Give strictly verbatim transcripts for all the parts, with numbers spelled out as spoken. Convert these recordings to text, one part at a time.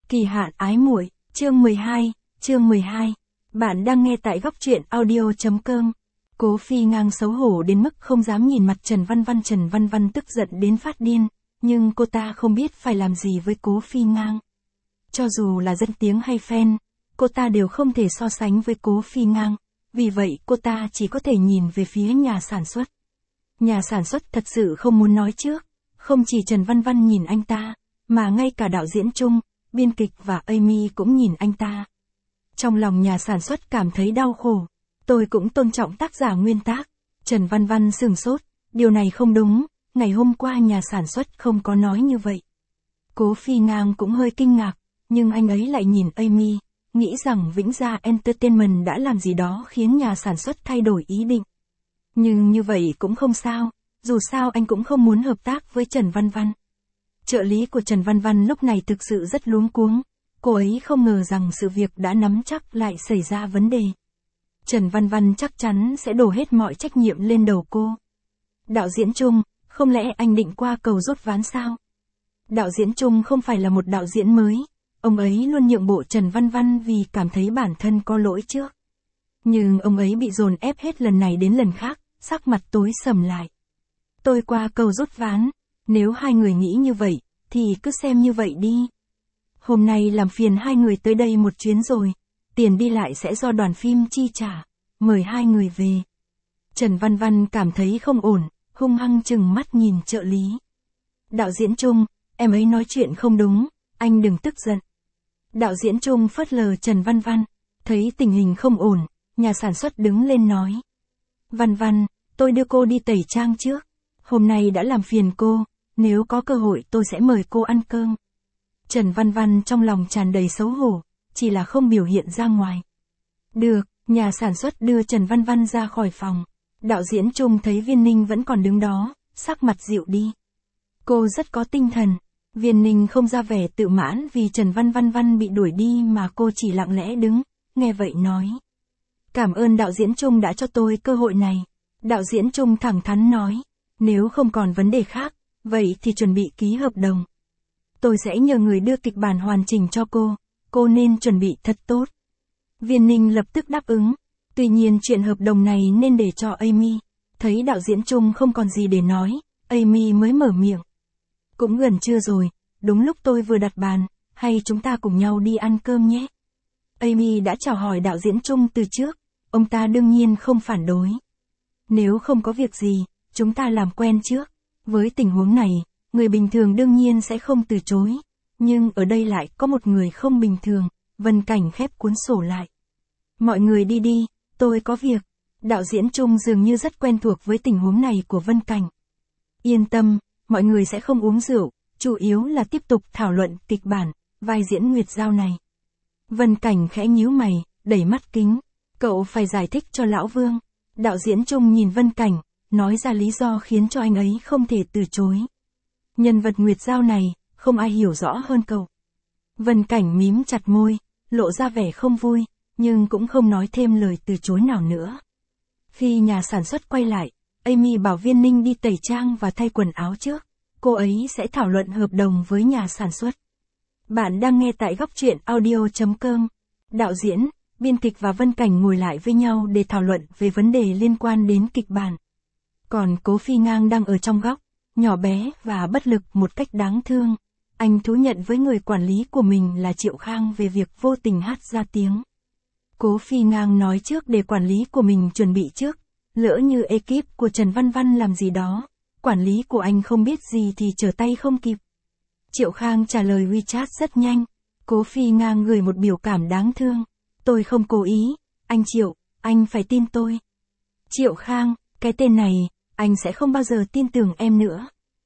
Kỳ hạn ái muội, chương mười hai, chương mười hai. Bạn đang nghe tại góc truyện audio.com. Cố Phi Ngang xấu hổ đến mức không dám nhìn mặt Trần Văn Văn. Trần Văn Văn tức giận đến phát điên, nhưng cô ta không biết phải làm gì với Cố Phi Ngang. Cho dù là dân tiếng hay fan, cô ta đều không thể so sánh với Cố Phi Ngang, vì vậy cô ta chỉ có thể nhìn về phía nhà sản xuất. Nhà sản xuất thật sự không muốn nói trước, không chỉ Trần Văn Văn nhìn anh ta, mà ngay cả đạo diễn chung, biên kịch và Amy cũng nhìn anh ta. Trong lòng nhà sản xuất cảm thấy đau khổ. Tôi cũng tôn trọng tác giả nguyên tác. Trần Văn Văn sửng sốt, điều này không đúng, ngày hôm qua nhà sản xuất không có nói như vậy. Cố Phi Ngang cũng hơi kinh ngạc, nhưng anh ấy lại nhìn Amy, nghĩ rằng Vĩnh Gia Entertainment đã làm gì đó khiến nhà sản xuất thay đổi ý định. Nhưng như vậy cũng không sao, dù sao anh cũng không muốn hợp tác với Trần Văn Văn. Trợ lý của Trần Văn Văn lúc này thực sự rất luống cuống, cô ấy không ngờ rằng sự việc đã nắm chắc lại xảy ra vấn đề. Trần Văn Văn chắc chắn sẽ đổ hết mọi trách nhiệm lên đầu cô. Đạo diễn Chung, không lẽ anh định qua cầu rút ván sao? Đạo diễn Chung không phải là một đạo diễn mới, ông ấy luôn nhượng bộ Trần Văn Văn vì cảm thấy bản thân có lỗi trước. Nhưng ông ấy bị dồn ép hết lần này đến lần khác, sắc mặt tối sầm lại. Tôi qua cầu rút ván, nếu hai người nghĩ như vậy, thì cứ xem như vậy đi. Hôm nay làm phiền hai người tới đây một chuyến rồi, tiền đi lại sẽ do đoàn phim chi trả, mời hai người về. Trần Văn Văn cảm thấy không ổn, hung hăng chừng mắt nhìn trợ lý. Đạo diễn Chung, em ấy nói chuyện không đúng, anh đừng tức giận. Đạo diễn Chung phớt lờ Trần Văn Văn, thấy tình hình không ổn, nhà sản xuất đứng lên nói. Văn Văn, tôi đưa cô đi tẩy trang trước, hôm nay đã làm phiền cô, nếu có cơ hội tôi sẽ mời cô ăn cơm. Trần Văn Văn trong lòng tràn đầy xấu hổ, chỉ là không biểu hiện ra ngoài. Được, nhà sản xuất đưa Trần Văn Văn ra khỏi phòng. Đạo diễn Chung thấy Viên Ninh vẫn còn đứng đó, sắc mặt dịu đi. Cô rất có tinh thần. Viên Ninh không ra vẻ tự mãn vì Trần Văn Văn Văn bị đuổi đi mà cô chỉ lặng lẽ đứng, nghe vậy nói. Cảm ơn đạo diễn Chung đã cho tôi cơ hội này. Đạo diễn Chung thẳng thắn nói, nếu không còn vấn đề khác, vậy thì chuẩn bị ký hợp đồng. Tôi sẽ nhờ người đưa kịch bản hoàn chỉnh cho cô, cô nên chuẩn bị thật tốt. Viên Ninh lập tức đáp ứng, tuy nhiên chuyện hợp đồng này nên để cho Amy. Thấy đạo diễn Chung không còn gì để nói, Amy mới mở miệng. Cũng gần trưa rồi, đúng lúc tôi vừa đặt bàn, hay chúng ta cùng nhau đi ăn cơm nhé. Amy đã chào hỏi đạo diễn Chung từ trước, ông ta đương nhiên không phản đối. Nếu không có việc gì, chúng ta làm quen trước. Với tình huống này, người bình thường đương nhiên sẽ không từ chối. Nhưng ở đây lại có một người không bình thường, Vân Cảnh khép cuốn sổ lại. Mọi người đi đi, tôi có việc. Đạo diễn Chung dường như rất quen thuộc với tình huống này của Vân Cảnh. Yên tâm, mọi người sẽ không uống rượu, chủ yếu là tiếp tục thảo luận kịch bản, vai diễn Nguyệt Giao này. Vân Cảnh khẽ nhíu mày, đẩy mắt kính. Cậu phải giải thích cho Lão Vương. Đạo diễn Chung nhìn Vân Cảnh, nói ra lý do khiến cho anh ấy không thể từ chối. Nhân vật Nguyệt Giao này, không ai hiểu rõ hơn cậu. Vân Cảnh mím chặt môi, lộ ra vẻ không vui, nhưng cũng không nói thêm lời từ chối nào nữa. Khi nhà sản xuất quay lại, Amy bảo Viên Ninh đi tẩy trang và thay quần áo trước, cô ấy sẽ thảo luận hợp đồng với nhà sản xuất. Bạn đang nghe tại góc truyện audio.com. Đạo diễn, biên kịch và Vân Cảnh ngồi lại với nhau để thảo luận về vấn đề liên quan đến kịch bản. Còn Cố Phi Ngang đang ở trong góc, nhỏ bé và bất lực một cách đáng thương. Anh thú nhận với người quản lý của mình là Triệu Khang về việc vô tình hát ra tiếng. Cố Phi Ngang nói trước để quản lý của mình chuẩn bị trước. Lỡ như ekip của Trần Văn Văn làm gì đó, quản lý của anh không biết gì thì trở tay không kịp. Triệu Khang trả lời WeChat rất nhanh. Cố Phi Ngang gửi một biểu cảm đáng thương. Tôi không cố ý, anh Triệu, anh phải tin tôi. Triệu Khang, cái tên này, anh sẽ không bao giờ tin tưởng em nữa.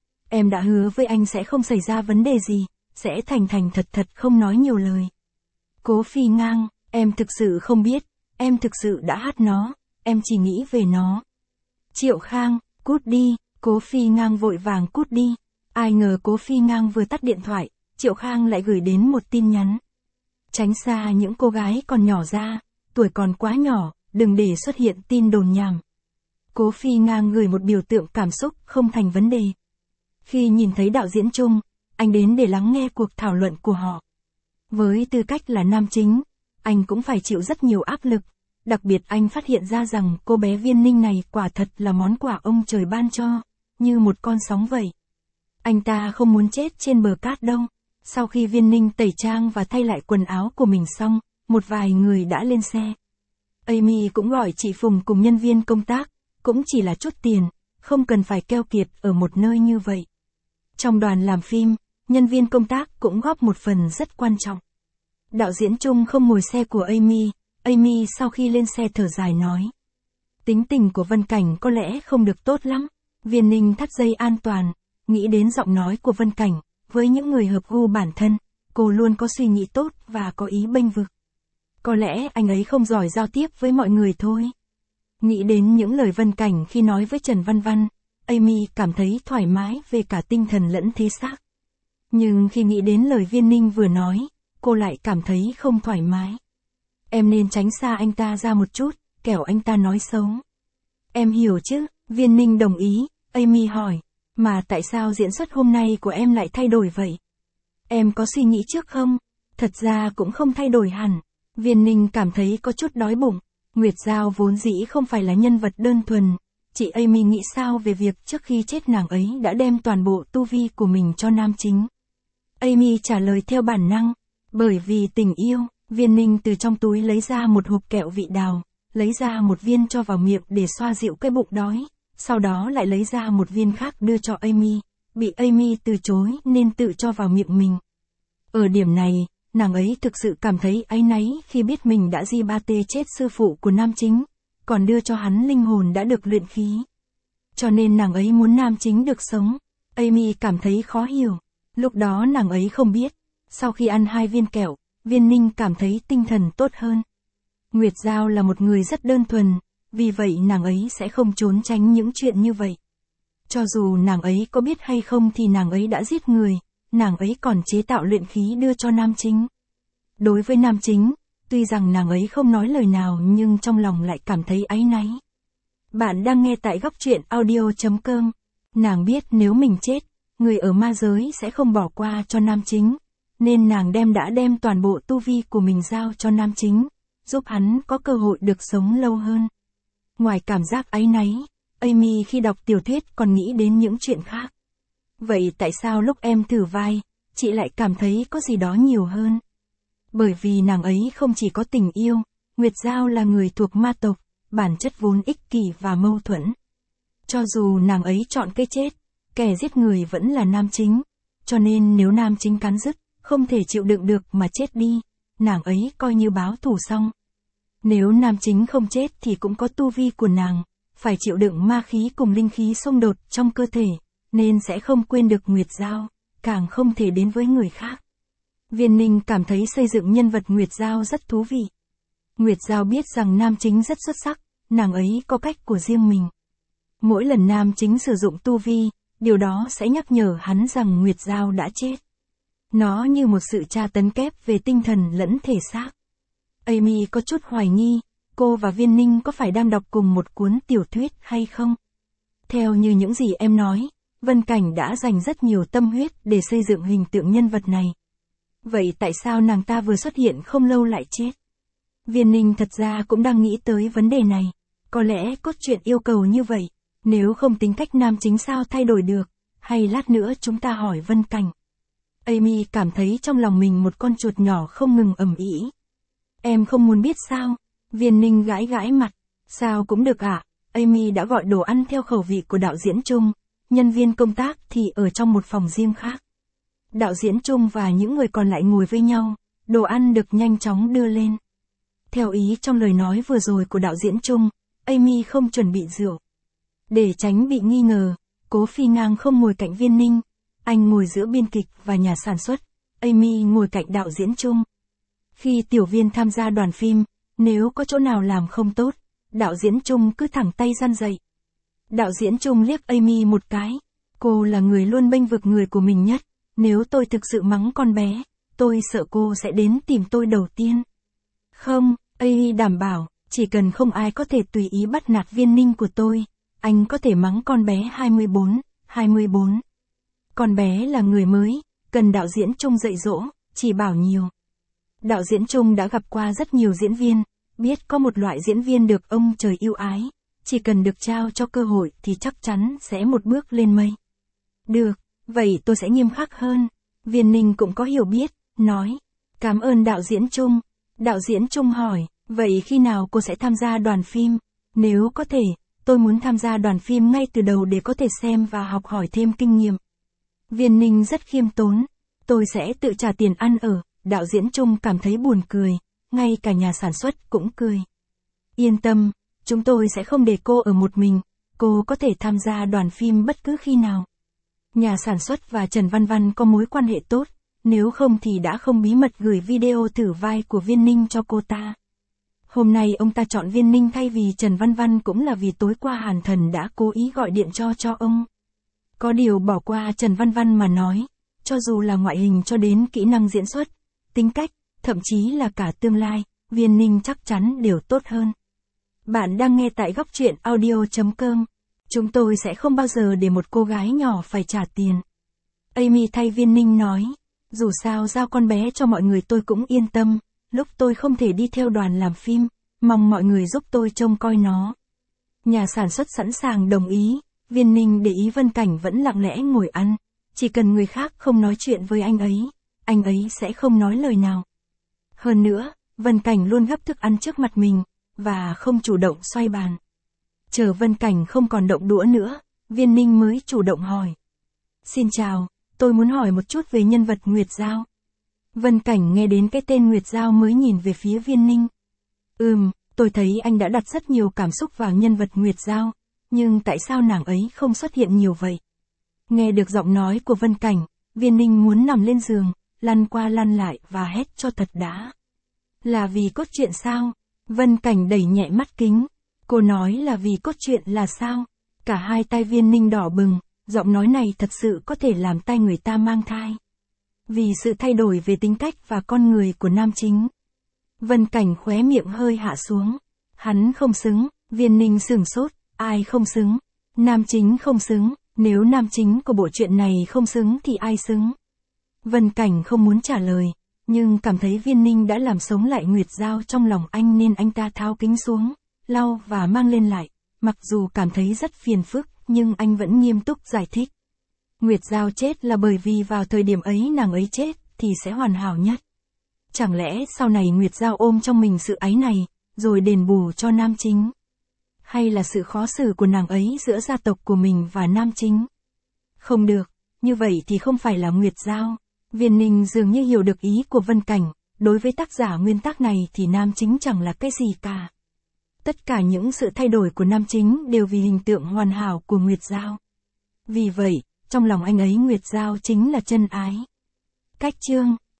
Em đã hứa với anh sẽ không xảy ra vấn đề gì, sẽ thành thành thật thật không nói nhiều lời. Cố Phi Ngang, em thực sự không biết, em thực sự đã hát nó, em chỉ nghĩ về nó. Triệu Khang, cút đi, Cố Phi Ngang vội vàng cút đi. Ai ngờ Cố Phi Ngang vừa tắt điện thoại, Triệu Khang lại gửi đến một tin nhắn. Tránh xa những cô gái còn nhỏ ra, tuổi còn quá nhỏ, đừng để xuất hiện tin đồn nhảm. Cố Phi Ngang gửi một biểu tượng cảm xúc không thành vấn đề. Khi nhìn thấy đạo diễn Chung, anh đến để lắng nghe cuộc thảo luận của họ. Với tư cách là nam chính, anh cũng phải chịu rất nhiều áp lực. Đặc biệt anh phát hiện ra rằng cô bé Viên Ninh này quả thật là món quà ông trời ban cho, như một con sóng vậy. Anh ta không muốn chết trên bờ cát đâu. Sau khi Viên Ninh tẩy trang và thay lại quần áo của mình xong, một vài người đã lên xe. Amy cũng gọi chị Phùng cùng nhân viên công tác, cũng chỉ là chút tiền, không cần phải keo kiệt ở một nơi như vậy. Trong đoàn làm phim, nhân viên công tác cũng góp một phần rất quan trọng. Đạo diễn Trung không ngồi xe của Amy, Amy sau khi lên xe thở dài nói. Tính tình của Vân Cảnh có lẽ không được tốt lắm. Viên Ninh thắt dây an toàn, nghĩ đến giọng nói của Vân Cảnh, với những người hợp gu bản thân, cô luôn có suy nghĩ tốt và có ý bênh vực. Có lẽ anh ấy không giỏi giao tiếp với mọi người thôi. Nghĩ đến những lời Vân Cảnh khi nói với Trần Văn Văn, Amy cảm thấy thoải mái về cả tinh thần lẫn thể xác. Nhưng khi nghĩ đến lời Viên Ninh vừa nói, cô lại cảm thấy không thoải mái. Em nên tránh xa anh ta ra một chút, kẻo anh ta nói xấu. Em hiểu chứ, Viên Ninh đồng ý. Amy hỏi, mà tại sao diễn xuất hôm nay của em lại thay đổi vậy? Em có suy nghĩ trước không? Thật ra cũng không thay đổi hẳn. Viên Ninh cảm thấy có chút đói bụng. Nguyệt Giao vốn dĩ không phải là nhân vật đơn thuần. Chị Amy nghĩ sao về việc trước khi chết nàng ấy đã đem toàn bộ tu vi của mình cho nam chính? Amy trả lời theo bản năng. Bởi vì tình yêu. Viên Ninh từ trong túi lấy ra một hộp kẹo vị đào, lấy ra một viên cho vào miệng để xoa dịu cái bụng đói, sau đó lại lấy ra một viên khác đưa cho Amy, bị Amy từ chối nên tự cho vào miệng mình. Ở điểm này, nàng ấy thực sự cảm thấy áy náy khi biết mình đã di ba tê chết sư phụ của nam chính, còn đưa cho hắn linh hồn đã được luyện khí. Cho nên nàng ấy muốn nam chính được sống. Amy cảm thấy khó hiểu. Lúc đó nàng ấy không biết, sau khi ăn hai viên kẹo, Viên Ninh cảm thấy tinh thần tốt hơn. Nguyệt Giao là một người rất đơn thuần, vì vậy nàng ấy sẽ không trốn tránh những chuyện như vậy. Cho dù nàng ấy có biết hay không thì nàng ấy đã giết người, nàng ấy còn chế tạo luyện khí đưa cho nam chính. Đối với nam chính, tuy rằng nàng ấy không nói lời nào nhưng trong lòng lại cảm thấy áy náy. Bạn đang nghe tại góc truyện audio chấm com. Nàng biết nếu mình chết, người ở ma giới sẽ không bỏ qua cho nam chính. Nên nàng đem đã đem toàn bộ tu vi của mình giao cho nam chính, giúp hắn có cơ hội được sống lâu hơn. Ngoài cảm giác áy náy, Amy khi đọc tiểu thuyết còn nghĩ đến những chuyện khác. Vậy tại sao lúc em thử vai, chị lại cảm thấy có gì đó nhiều hơn? Bởi vì nàng ấy không chỉ có tình yêu, Nguyệt Giao là người thuộc ma tộc, bản chất vốn ích kỷ và mâu thuẫn. Cho dù nàng ấy chọn cái chết, kẻ giết người vẫn là nam chính, cho nên nếu nam chính cắn rứt, không thể chịu đựng được mà chết đi, nàng ấy coi như báo thù xong. Nếu nam chính không chết thì cũng có tu vi của nàng, phải chịu đựng ma khí cùng linh khí xung đột trong cơ thể, nên sẽ không quên được Nguyệt Giao, càng không thể đến với người khác. Viên Ninh cảm thấy xây dựng nhân vật Nguyệt Giao rất thú vị. Nguyệt Giao biết rằng nam chính rất xuất sắc, nàng ấy có cách của riêng mình. Mỗi lần nam chính sử dụng tu vi, điều đó sẽ nhắc nhở hắn rằng Nguyệt Giao đã chết. Nó như một sự tra tấn kép về tinh thần lẫn thể xác. Amy có chút hoài nghi, cô và Viên Ninh có phải đang đọc cùng một cuốn tiểu thuyết hay không? Theo như những gì em nói, Vân Cảnh đã dành rất nhiều tâm huyết để xây dựng hình tượng nhân vật này. Vậy tại sao nàng ta vừa xuất hiện không lâu lại chết? Viên Ninh thật ra cũng đang nghĩ tới vấn đề này. Có lẽ cốt truyện yêu cầu như vậy, nếu không tính cách nam chính sao thay đổi được, hay lát nữa chúng ta hỏi Vân Cảnh. Amy cảm thấy trong lòng mình một con chuột nhỏ không ngừng ầm ĩ. Em không muốn biết sao? Viên Ninh gãi gãi mặt. Sao cũng được ạ. À? Amy đã gọi đồ ăn theo khẩu vị của đạo diễn Trung. Nhân viên công tác thì ở trong một phòng riêng khác. Đạo diễn Trung và những người còn lại ngồi với nhau. Đồ ăn được nhanh chóng đưa lên. Theo ý trong lời nói vừa rồi của đạo diễn Trung, Amy không chuẩn bị rượu. Để tránh bị nghi ngờ, Cố Phi Ngang không ngồi cạnh Viên Ninh. Anh ngồi giữa biên kịch và nhà sản xuất, Amy ngồi cạnh đạo diễn Trung. Khi tiểu viên tham gia đoàn phim, nếu có chỗ nào làm không tốt, đạo diễn Trung cứ thẳng tay răn dạy. Đạo diễn Trung liếc Amy một cái, cô là người luôn bênh vực người của mình nhất, nếu tôi thực sự mắng con bé, tôi sợ cô sẽ đến tìm tôi đầu tiên. Không, Amy đảm bảo, chỉ cần không ai có thể tùy ý bắt nạt Viên Ninh của tôi, anh có thể mắng con bé hai mươi bốn, hai mươi bốn. Con bé là người mới, cần đạo diễn Trung dạy dỗ, chỉ bảo nhiều. đạo diễn Trung đã gặp qua rất nhiều diễn viên, biết có một loại diễn viên được ông trời yêu ái, chỉ cần được trao cho cơ hội thì chắc chắn sẽ một bước lên mây. Được, vậy tôi sẽ nghiêm khắc hơn. Viên Ninh cũng có hiểu biết, nói. Cảm ơn đạo diễn Trung. Đạo diễn Trung hỏi, vậy khi nào cô sẽ tham gia đoàn phim? Nếu có thể, tôi muốn tham gia đoàn phim ngay từ đầu để có thể xem và học hỏi thêm kinh nghiệm. Viên Ninh rất khiêm tốn. Tôi sẽ tự trả tiền ăn ở. Đạo diễn Trung cảm thấy buồn cười, ngay cả nhà sản xuất cũng cười. Yên tâm, chúng tôi sẽ không để cô ở một mình, cô có thể tham gia đoàn phim bất cứ khi nào. Nhà sản xuất và Trần Văn Văn có mối quan hệ tốt, nếu không thì đã không bí mật gửi video thử vai của Viên Ninh cho cô ta. Hôm nay ông ta chọn Viên Ninh thay vì Trần Văn Văn cũng là vì tối qua Hàn Thần đã cố ý gọi điện cho cho ông. Có điều bỏ qua Trần Văn Văn mà nói, cho dù là ngoại hình cho đến kỹ năng diễn xuất, tính cách, thậm chí là cả tương lai, Viên Ninh chắc chắn đều tốt hơn. Bạn đang nghe tại góc truyện audio chấm com. Chúng tôi sẽ không bao giờ để một cô gái nhỏ phải trả tiền. Amy thay Viên Ninh nói, dù sao giao con bé cho mọi người tôi cũng yên tâm, lúc tôi không thể đi theo đoàn làm phim, mong mọi người giúp tôi trông coi nó. Nhà sản xuất sẵn sàng đồng ý, Viên Ninh để ý Vân Cảnh vẫn lặng lẽ ngồi ăn, chỉ cần người khác không nói chuyện với anh ấy, anh ấy sẽ không nói lời nào. Hơn nữa, Vân Cảnh luôn gắp thức ăn trước mặt mình, và không chủ động xoay bàn. Chờ Vân Cảnh không còn động đũa nữa, Viên Ninh mới chủ động hỏi. Xin chào, tôi muốn hỏi một chút về nhân vật Nguyệt Giao. Vân Cảnh nghe đến cái tên Nguyệt Giao mới nhìn về phía Viên Ninh. Ừm, tôi thấy anh đã đặt rất nhiều cảm xúc vào nhân vật Nguyệt Giao, nhưng tại sao nàng ấy không xuất hiện nhiều vậy? Nghe được giọng nói của Vân Cảnh, Viên Ninh muốn nằm lên giường, lăn qua lăn lại và hét cho thật đã. Là vì cốt truyện sao? Vân Cảnh đẩy nhẹ mắt kính. Cô nói là vì cốt truyện là sao? Cả hai tay Viên Ninh đỏ bừng, giọng nói này thật sự có thể làm tay người ta mang thai. Vì sự thay đổi về tính cách và con người của nam chính. Vân Cảnh khóe miệng hơi hạ xuống. Hắn không xứng, Viên Ninh sửng sốt, ai không xứng? Nam chính không xứng, nếu nam chính của bộ truyện này không xứng thì ai xứng? Vân Cảnh không muốn trả lời, nhưng cảm thấy Viên Ninh đã làm sống lại Nguyệt Giao trong lòng anh nên anh ta tháo kính xuống, lau và mang lên lại, mặc dù cảm thấy rất phiền phức, nhưng anh vẫn nghiêm túc giải thích. Nguyệt Giao chết là bởi vì vào thời điểm ấy nàng ấy chết, thì sẽ hoàn hảo nhất. Chẳng lẽ sau này Nguyệt Giao ôm trong mình sự áy này, rồi đền bù cho nam chính? Hay là sự khó xử của nàng ấy giữa gia tộc của mình và nam chính? Không được, như vậy thì không phải là Nguyệt Giao. Viên Ninh dường như hiểu được ý của Vân Cảnh, đối với tác giả nguyên tắc này thì nam chính chẳng là cái gì cả. Tất cả những sự thay đổi của nam chính đều vì hình tượng hoàn hảo của Nguyệt Giao. Vì vậy, trong lòng anh ấy Nguyệt Giao chính là chân ái. Cách chương